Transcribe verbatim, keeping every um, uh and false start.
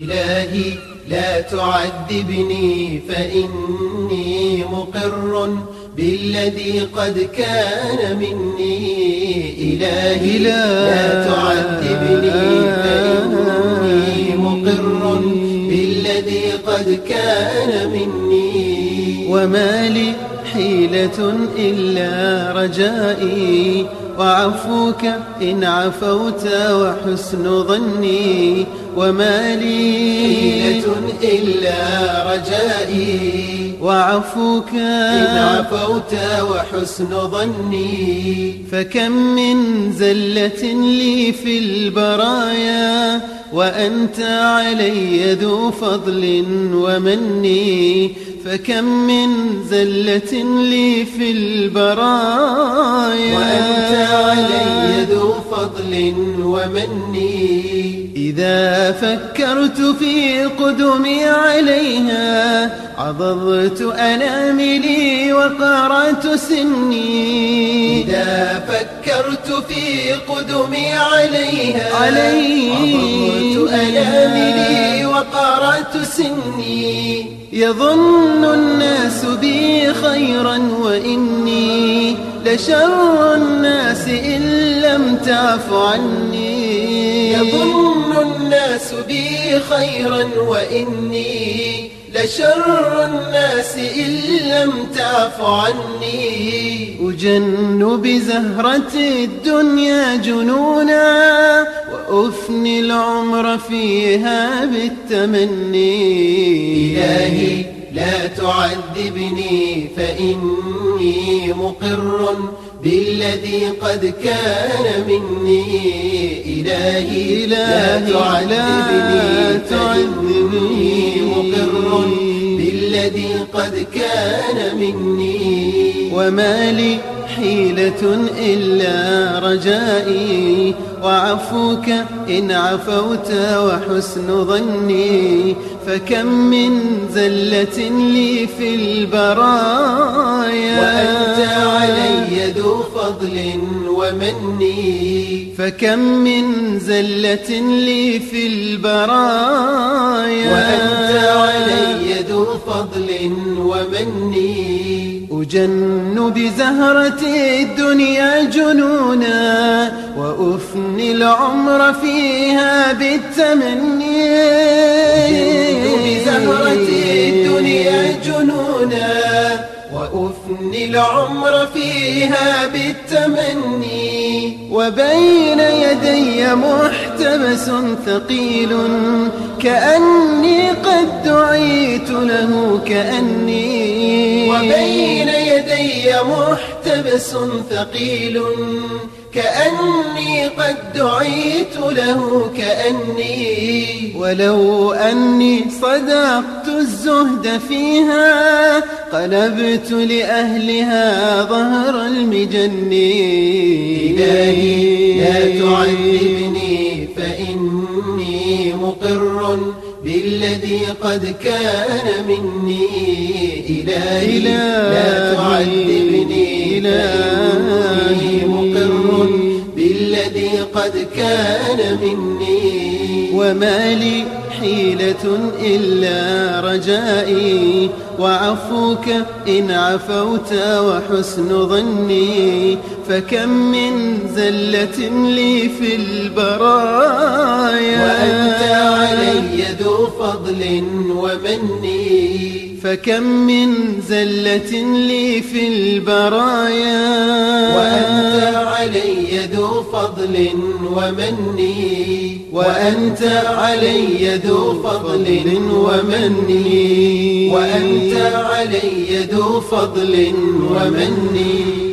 إلهي لا تعذبني فإني مقر بالذي قد كان مني. إلهي لا تعذبني فإني مقر بالذي قد كان مني. وما لي حيلة إلا رجائي وعفوك إن عفوت وحسن ظني. وما لي حيلة إلا رجائي وعفوك إن عفوت وحسن ظني. فكم من زلة لي في البرايا وأنت علي ذو فضل ومني. فكم من زلة لي في البرايا وأنت علي ذو فضل ومني. إذا فكرت في قدمي عليها عضضت أناملي وقرعت سني. إذا فكرت في قدمي عليها علي عضضت أناملي وقرعت سني. يظن الناس بي خيرا وإني لشر الناس إن لم تعف عني. يظن الناس بي خيرا وإني لشر الناس إن لم تعف عني. أجن بزهرة الدنيا جنونا وأفني العمر فيها بالتمني. إلهي لا تعذبني فإني مقر بالذي قد كان مني. إلهي لا تعذبني فإني مقر بالذي قد كان مني. وما لي حيلة إلا رجائي وعفوك إن عفوت وحسن ظني. فكم من زلة لي في البرايا وأنت علي ذو فضل ومني. فكم من زلة لي في البرايا وأنت علي ذو فضل ومني. أجن بزهرة الدنيا جنونا وأفني العمر فيها بالتمني. أجن بزهرة الدنيا جنونا وأفني العمر فيها بالتمني. وبين يدي محتبس ثقيل كأني قد دعيت له كأني. وبين يدي محتبس ثقيل كأني قد دعيت له كأني. ولو أني صدقت الزهد فيها قلبت لأهلها ظهر المجن. إلهي لا تعذبني فإني مقر بالذي قد كان مني. إلهي لا تعذبني فإني مقر بالذي قد كان مني. وما لي حيلة إلا رجائي وعفوك إن عفوت وحسن ظني. فكم من زلة لي في البرايا وأنت علي ذو فضل ومني. فكم من زلة لي في البرايا وأنت علي ذو فضل ومني. وأنت علي ذو فضل ومني. وأنت علي ذو فضل ومني.